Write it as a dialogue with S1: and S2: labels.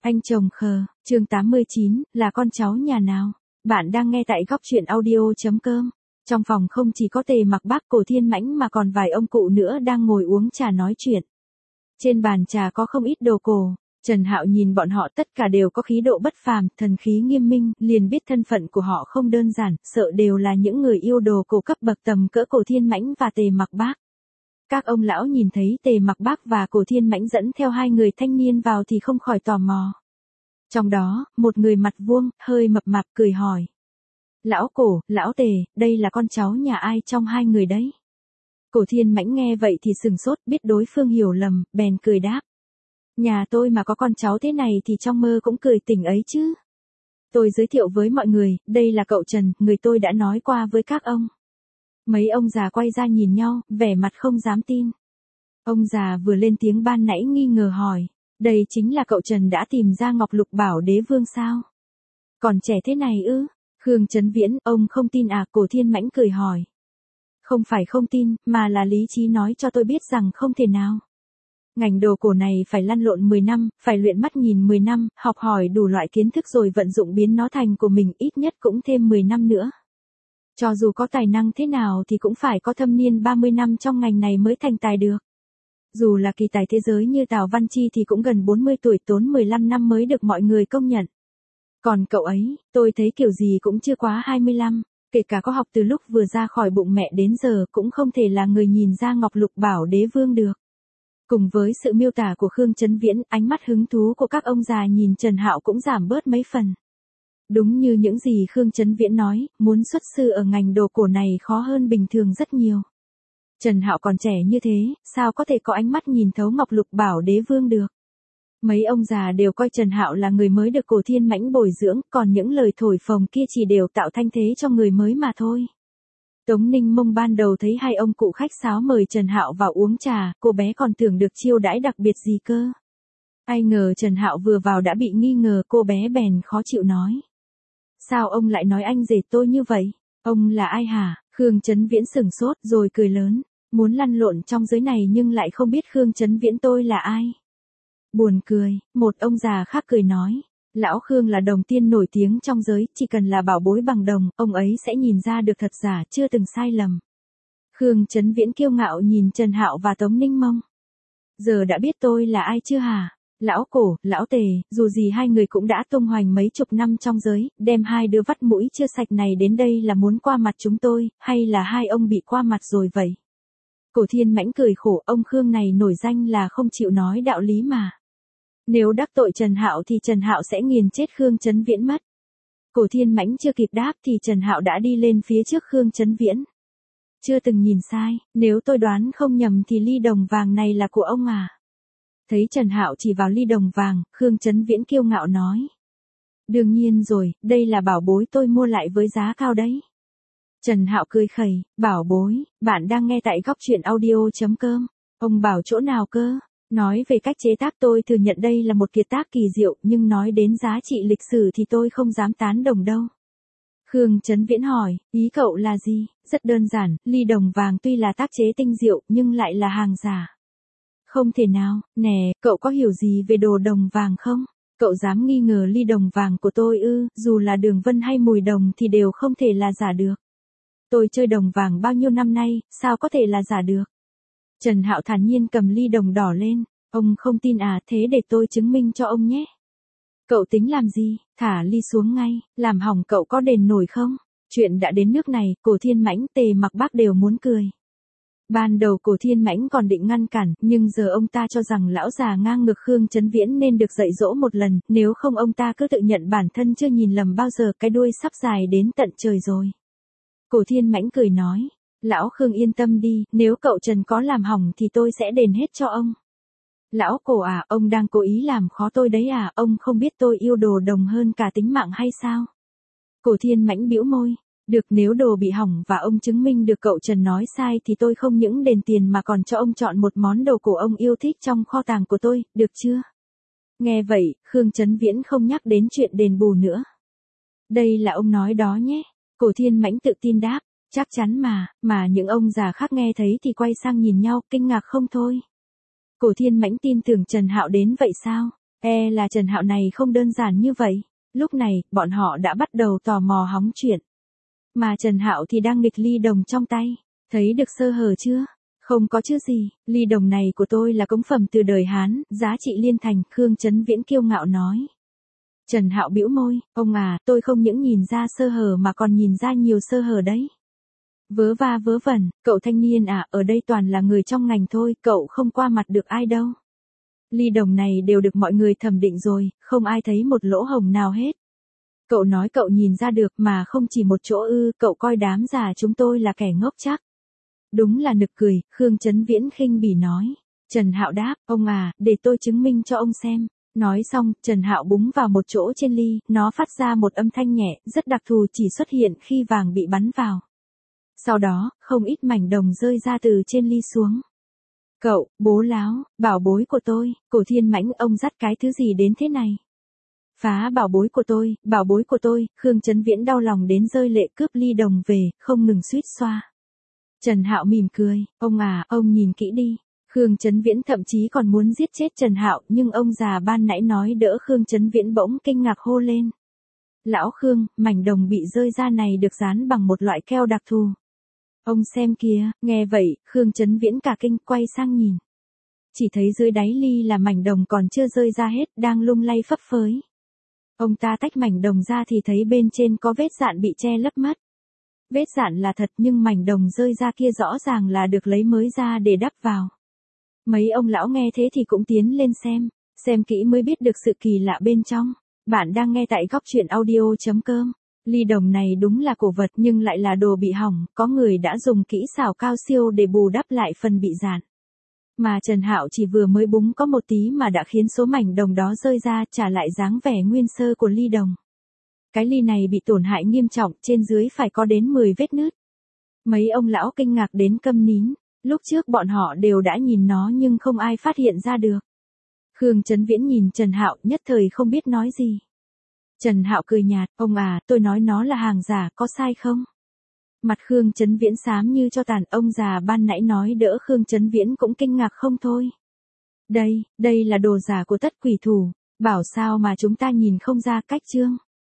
S1: Anh chồng khờ, chương 89, là con cháu nhà nào? Bạn đang nghe tại góc truyện audio.com. Trong phòng không chỉ có Tề Mặc Bác Cổ Thiên Mãnh mà còn vài ông cụ nữa đang ngồi uống trà nói chuyện. Trên bàn trà có không ít đồ cổ. Trần Hạo nhìn bọn họ tất cả đều có khí độ bất phàm, thần khí nghiêm minh, liền biết thân phận của họ không đơn giản, sợ đều là những người yêu đồ cổ cấp bậc tầm cỡ Cổ Thiên Mãnh và Tề Mặc Bác. Các ông lão nhìn thấy Tề Mặc Bác và Cổ Thiên Mãnh dẫn theo hai người thanh niên vào thì không khỏi tò mò. Trong đó, một người mặt vuông, hơi mập mạp cười hỏi. Lão Cổ, lão Tề, đây là con cháu nhà ai trong hai người đấy? Cổ Thiên Mãnh nghe vậy thì sừng sốt, biết đối phương hiểu lầm, bèn cười đáp. Nhà tôi mà có con cháu thế này thì trong mơ cũng cười tỉnh ấy chứ. Tôi giới thiệu với mọi người, đây là cậu Trần, người tôi đã nói qua với các ông. Mấy ông già quay ra nhìn nhau, vẻ mặt không dám tin. Ông già vừa lên tiếng ban nãy nghi ngờ hỏi, đây chính là cậu Trần đã tìm ra Ngọc Lục Bảo Đế Vương sao? Còn trẻ thế này ư? Khương Chấn Viễn, ông không tin à? Cổ Thiên Mãnh cười hỏi. Không phải không tin, mà là lý trí nói cho tôi biết rằng không thể nào. Ngành đồ cổ này phải lăn lộn 10 năm, phải luyện mắt nhìn 10 năm, học hỏi đủ loại kiến thức rồi vận dụng biến nó thành của mình, ít nhất cũng thêm 10 năm nữa. Cho dù có tài năng thế nào thì cũng phải có thâm niên 30 năm trong ngành này mới thành tài được. Dù là kỳ tài thế giới như Tào Văn Chi thì cũng gần 40 tuổi, tốn 15 năm mới được mọi người công nhận. Còn cậu ấy, tôi thấy kiểu gì cũng chưa quá 25, kể cả có học từ lúc vừa ra khỏi bụng mẹ đến giờ cũng không thể là người nhìn ra Ngọc Lục Bảo Đế Vương được. Cùng với sự miêu tả của Khương Chấn Viễn, ánh mắt hứng thú của các ông già nhìn Trần Hạo cũng giảm bớt mấy phần. Đúng như những gì Khương Chấn Viễn nói, muốn xuất sư ở ngành đồ cổ này khó hơn bình thường rất nhiều. Trần Hạo còn trẻ như thế, sao có thể có ánh mắt nhìn thấu Ngọc Lục Bảo Đế Vương được? Mấy ông già đều coi Trần Hạo là người mới được Cổ Thiên Mãnh bồi dưỡng, còn những lời thổi phồng kia chỉ đều tạo thanh thế cho người mới mà thôi. Tống Ninh Mông ban đầu thấy hai ông cụ khách sáo mời Trần Hạo vào uống trà, cô bé còn tưởng được chiêu đãi đặc biệt gì cơ. Ai ngờ Trần Hạo vừa vào đã bị nghi ngờ, cô bé bèn khó chịu nói. Sao ông lại nói anh rể tôi như vậy? Ông là ai hả? Khương Chấn Viễn sửng sốt rồi cười lớn, muốn lăn lộn trong giới này nhưng lại không biết Khương Chấn Viễn tôi là ai. Buồn cười, một ông già khác cười nói. Lão Khương là đồng tiên nổi tiếng trong giới, chỉ cần là bảo bối bằng đồng, ông ấy sẽ nhìn ra được thật giả, chưa từng sai lầm. Khương Chấn Viễn kiêu ngạo nhìn Trần Hạo và Tống Ninh Mông. Giờ đã biết tôi là ai chưa hả? Lão Cổ, lão Tề, dù gì hai người cũng đã tung hoành mấy chục năm trong giới, đem hai đứa vắt mũi chưa sạch này đến đây là muốn qua mặt chúng tôi, hay là hai ông bị qua mặt rồi vậy? Cổ Thiên Mãnh cười khổ, ông Khương này nổi danh là không chịu nói đạo lý mà. Nếu đắc tội Trần Hạo thì Trần Hạo sẽ nghiền chết Khương Chấn Viễn mất. Cổ Thiên Mãnh chưa kịp đáp thì Trần Hạo đã đi lên phía trước Khương Chấn Viễn. Chưa từng nhìn sai, nếu tôi đoán không nhầm thì ly đồng vàng này là của ông à? Thấy Trần Hạo chỉ vào ly đồng vàng, Khương Chấn Viễn kiêu ngạo nói. Đương nhiên rồi, đây là bảo bối tôi mua lại với giá cao đấy. Trần Hạo cười khẩy, bảo bối, bạn đang nghe tại góc truyện audio.com. Ông bảo chỗ nào cơ? Nói về cách chế tác tôi thừa nhận đây là một kiệt tác kỳ diệu, nhưng nói đến giá trị lịch sử thì tôi không dám tán đồng đâu. Khương Chấn Viễn hỏi, ý cậu là gì? Rất đơn giản, ly đồng vàng tuy là tác chế tinh diệu nhưng lại là hàng giả. Không thể nào, nè, cậu có hiểu gì về đồ đồng vàng không? Cậu dám nghi ngờ ly đồng vàng của tôi ư? Dù là đường vân hay mùi đồng thì đều không thể là giả được. Tôi chơi đồng vàng bao nhiêu năm nay, sao có thể là giả được? Trần Hạo thản nhiên cầm ly đồng đỏ lên, ông không tin à? Thế để tôi chứng minh cho ông nhé. Cậu tính làm gì? Thả ly xuống ngay, làm hỏng cậu có đền nổi không? Chuyện đã đến nước này, Cổ Thiên Mãnh, Tề Mặc Bác đều muốn cười. Ban đầu Cổ Thiên Mãnh còn định ngăn cản, nhưng giờ ông ta cho rằng lão già ngang ngược Khương Chấn Viễn nên được dạy dỗ một lần, nếu không ông ta cứ tự nhận bản thân chưa nhìn lầm bao giờ, cái đuôi sắp dài đến tận trời rồi. Cổ Thiên Mãnh cười nói, lão Khương yên tâm đi, nếu cậu Trần có làm hỏng thì tôi sẽ đền hết cho ông. Lão Cổ à, ông đang cố ý làm khó tôi đấy à, ông không biết tôi yêu đồ đồng hơn cả tính mạng hay sao? Cổ Thiên Mãnh bĩu môi. Được, nếu đồ bị hỏng và ông chứng minh được cậu Trần nói sai thì tôi không những đền tiền mà còn cho ông chọn một món đồ cổ ông yêu thích trong kho tàng của tôi, được chưa? Nghe vậy, Khương Chấn Viễn không nhắc đến chuyện đền bù nữa. Đây là ông nói đó nhé. Cổ Thiên Mãnh tự tin đáp, chắc chắn mà những ông già khác nghe thấy thì quay sang nhìn nhau, kinh ngạc không thôi. Cổ Thiên Mãnh tin tưởng Trần Hạo đến vậy sao? Là Trần Hạo này không đơn giản như vậy. Lúc này, bọn họ đã bắt đầu tò mò hóng chuyện. Mà Trần Hạo thì đang nghịch ly đồng trong tay. Thấy được sơ hở chưa? Không có chứ gì, ly đồng này của tôi là cống phẩm từ đời Hán, giá trị liên thành, Khương Chấn Viễn kiêu ngạo nói. Trần Hạo bĩu môi, ông à, tôi không những nhìn ra sơ hở mà còn nhìn ra nhiều sơ hở đấy. Vớ va vớ vẩn, cậu thanh niên à, ở đây toàn là người trong ngành thôi, cậu không qua mặt được ai đâu. Ly đồng này đều được mọi người thẩm định rồi, không ai thấy một lỗ hổng nào hết. Cậu nói cậu nhìn ra được mà không chỉ một chỗ ư, cậu coi đám già chúng tôi là kẻ ngốc chắc. Đúng là nực cười, Khương Chấn Viễn khinh bỉ nói. Trần Hạo đáp, ông à, để tôi chứng minh cho ông xem. Nói xong, Trần Hạo búng vào một chỗ trên ly, nó phát ra một âm thanh nhẹ, rất đặc thù chỉ xuất hiện khi vàng bị bắn vào. Sau đó, không ít mảnh đồng rơi ra từ trên ly xuống. Cậu, bố láo, bảo bối của tôi, Cổ Thiên Mãnh, ông dắt cái thứ gì đến thế này? Phá bảo bối của tôi, Khương Chấn Viễn đau lòng đến rơi lệ cướp ly đồng về, không ngừng suýt xoa. Trần Hạo mỉm cười, ông à, ông nhìn kỹ đi. Khương Chấn Viễn thậm chí còn muốn giết chết Trần Hạo, nhưng ông già ban nãy nói đỡ Khương Chấn Viễn bỗng kinh ngạc hô lên. Lão Khương, mảnh đồng bị rơi ra này được dán bằng một loại keo đặc thù. Ông xem kìa, nghe vậy, Khương Chấn Viễn cả kinh quay sang nhìn. Chỉ thấy dưới đáy ly là mảnh đồng còn chưa rơi ra hết, đang lung lay phấp phới. Ông ta tách mảnh đồng ra thì thấy bên trên có vết dạn bị che lấp mất. Vết dạn là thật nhưng mảnh đồng rơi ra kia rõ ràng là được lấy mới ra để đắp vào. Mấy ông lão nghe thế thì cũng tiến lên xem kỹ mới biết được sự kỳ lạ bên trong. Bạn đang nghe tại góc truyện audio.com. Ly đồng này đúng là cổ vật nhưng lại là đồ bị hỏng, có người đã dùng kỹ xảo cao siêu để bù đắp lại phần bị dạn. Mà Trần Hạo chỉ vừa mới búng có một tí mà đã khiến số mảnh đồng đó rơi ra, trả lại dáng vẻ nguyên sơ của ly đồng. Cái ly này bị tổn hại nghiêm trọng, trên dưới phải có đến 10 vết nứt. Mấy ông lão kinh ngạc đến câm nín, lúc trước bọn họ đều đã nhìn nó nhưng không ai phát hiện ra được. Khương Chấn Viễn nhìn Trần Hạo nhất thời không biết nói gì. Trần Hạo cười nhạt, ông à, tôi nói nó là hàng giả, có sai không? Mặt Khương Chấn Viễn xám như cho tàn, ông già ban nãy nói đỡ Khương Chấn Viễn cũng kinh ngạc không thôi. Đây là đồ giả của Tất Quỷ Thủ, bảo sao mà chúng ta nhìn không ra cách chương.